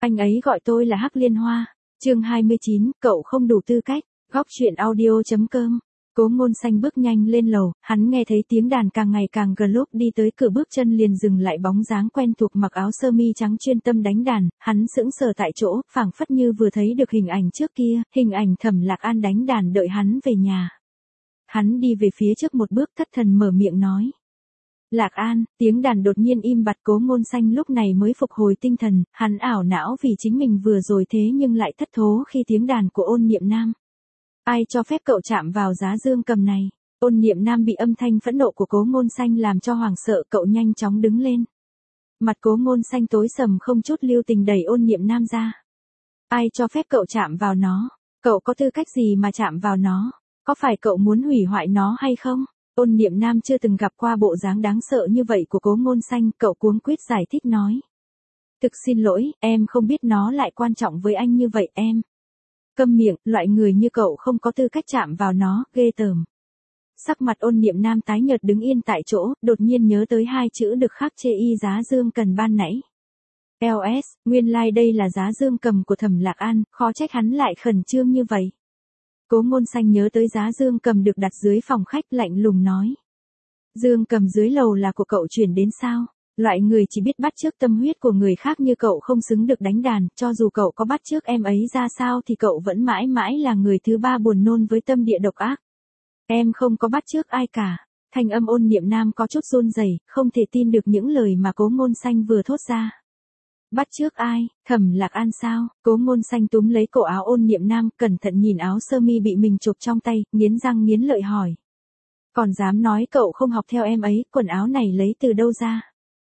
Anh ấy gọi tôi là Hắc Liên Hoa. Chương 29, cậu không đủ tư cách. Góc truyện audio.com. Cố Ngôn Xanh bước nhanh lên lầu, hắn nghe thấy tiếng đàn càng ngày càng gần, lúc đi tới cửa bước chân liền dừng lại, bóng dáng quen thuộc mặc áo sơ mi trắng chuyên tâm đánh đàn, hắn sững sờ tại chỗ, phảng phất như vừa thấy được hình ảnh trước kia, hình ảnh Thẩm Lạc An đánh đàn đợi hắn về nhà. Hắn đi về phía trước một bước, thất thần mở miệng nói. Lạc An, tiếng đàn đột nhiên im bặt. Cố Ngôn Xanh lúc này mới phục hồi tinh thần, hắn ảo não vì chính mình vừa rồi thế nhưng lại thất thố khi tiếng đàn của Ôn Niệm Nam. Ai cho phép cậu chạm vào giá dương cầm này? Ôn Niệm Nam bị âm thanh phẫn nộ của Cố Ngôn Xanh làm cho hoảng sợ, cậu nhanh chóng đứng lên. Mặt Cố Ngôn Xanh tối sầm, không chút lưu tình đẩy Ôn Niệm Nam ra. Ai cho phép cậu chạm vào nó? Cậu có tư cách gì mà chạm vào nó? Có phải cậu muốn hủy hoại nó hay không? Ôn Niệm Nam chưa từng gặp qua bộ dáng đáng sợ như vậy của Cố Ngôn Xanh, cậu cuống quýt giải thích nói. Thực xin lỗi, em không biết nó lại quan trọng với anh như vậy em. Câm miệng, loại người như cậu không có tư cách chạm vào nó, ghê tởm. Sắc mặt Ôn Niệm Nam tái nhợt đứng yên tại chỗ, đột nhiên nhớ tới hai chữ được khắc chê y giá dương cần ban nãy. LS, nguyên lai đây là giá dương cầm của Thẩm Lạc An, khó trách hắn lại khẩn trương như vậy. Cố Ngôn Xanh nhớ tới giá dương cầm được đặt dưới phòng khách, lạnh lùng nói. Dương cầm dưới lầu là của cậu chuyển đến sao? Loại người chỉ biết bắt chước tâm huyết của người khác như cậu không xứng được đánh đàn, cho dù cậu có bắt chước em ấy ra sao thì cậu vẫn mãi mãi là người thứ ba buồn nôn với tâm địa độc ác. Em không có bắt chước ai cả. Thanh âm Ôn Niệm Nam có chút run rẩy, không thể tin được những lời mà Cố Ngôn Xanh vừa thốt ra. Bắt chước ai? Thẩm Lạc An sao? Cố Ngôn Xanh túm lấy cổ áo Ôn Niệm Nam, cẩn thận nhìn áo sơ mi bị mình chụp trong tay, nghiến răng nghiến lợi hỏi. Còn dám nói cậu không học theo em ấy, quần áo này lấy từ đâu ra?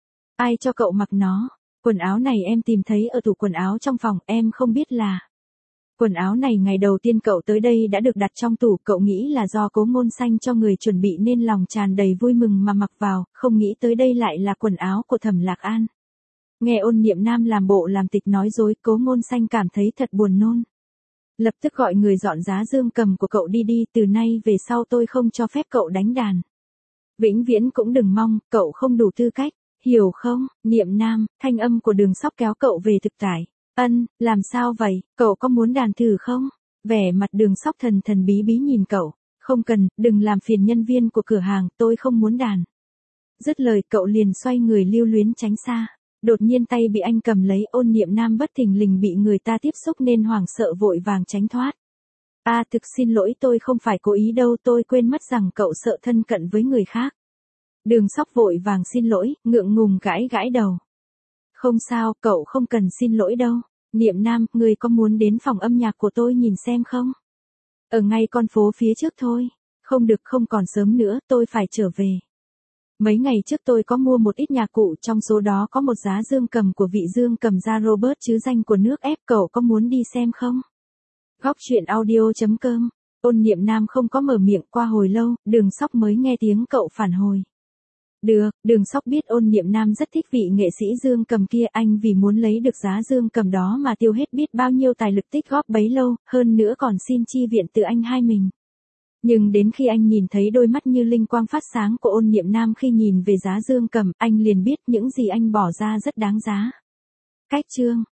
Ai cho cậu mặc nó? Quần áo này em tìm thấy ở tủ quần áo trong phòng, em không biết là. Quần áo này ngày đầu tiên cậu tới đây đã được đặt trong tủ, cậu nghĩ là do Cố Ngôn Xanh cho người chuẩn bị nên lòng tràn đầy vui mừng mà mặc vào, không nghĩ tới đây lại là quần áo của Thẩm Lạc An. Nghe Ôn Niệm Nam làm bộ làm tịch nói dối, Cố Ngôn Xanh cảm thấy thật buồn nôn. Lập tức gọi người dọn giá dương cầm của cậu đi đi, từ nay về sau tôi không cho phép cậu đánh đàn. Vĩnh viễn cũng đừng mong, cậu không đủ tư cách, hiểu không? Niệm Nam, thanh âm của Đường Sóc kéo cậu về thực tại. Làm sao vậy, cậu có muốn đàn thử không? Vẻ mặt Đường Sóc thần thần bí bí nhìn cậu. Không cần, đừng làm phiền nhân viên của cửa hàng, tôi không muốn đàn. Dứt lời cậu liền xoay người lưu luyến tránh xa. Đột nhiên tay bị anh cầm lấy, Ôn Niệm Nam bất thình lình bị người ta tiếp xúc nên hoảng sợ vội vàng tránh thoát. Thực xin lỗi, tôi không phải cố ý đâu, tôi quên mất rằng cậu sợ thân cận với người khác. Đường Sóc vội vàng xin lỗi, ngượng ngùng gãi gãi đầu. Không sao, cậu không cần xin lỗi đâu. Niệm Nam, người có muốn đến phòng âm nhạc của tôi nhìn xem không? Ở ngay con phố phía trước thôi. Không được, không còn sớm nữa, tôi phải trở về. Mấy ngày trước tôi có mua một ít nhạc cụ, trong số đó có một giá dương cầm của vị dương cầm gia Robert chứ danh của nước ép, cậu có muốn đi xem không? Góc truyện audio.com. Ôn Niệm Nam không có mở miệng, qua hồi lâu, Đường Sóc mới nghe tiếng cậu phản hồi. Được, Đường Sóc biết Ôn Niệm Nam rất thích vị nghệ sĩ dương cầm kia, anh vì muốn lấy được giá dương cầm đó mà tiêu hết biết bao nhiêu tài lực tích góp bấy lâu, hơn nữa còn xin chi viện từ anh hai mình. Nhưng đến khi anh nhìn thấy đôi mắt như linh quang phát sáng của Ôn Niệm Nam khi nhìn về giá dương cầm, anh liền biết những gì anh bỏ ra rất đáng giá. Cách chương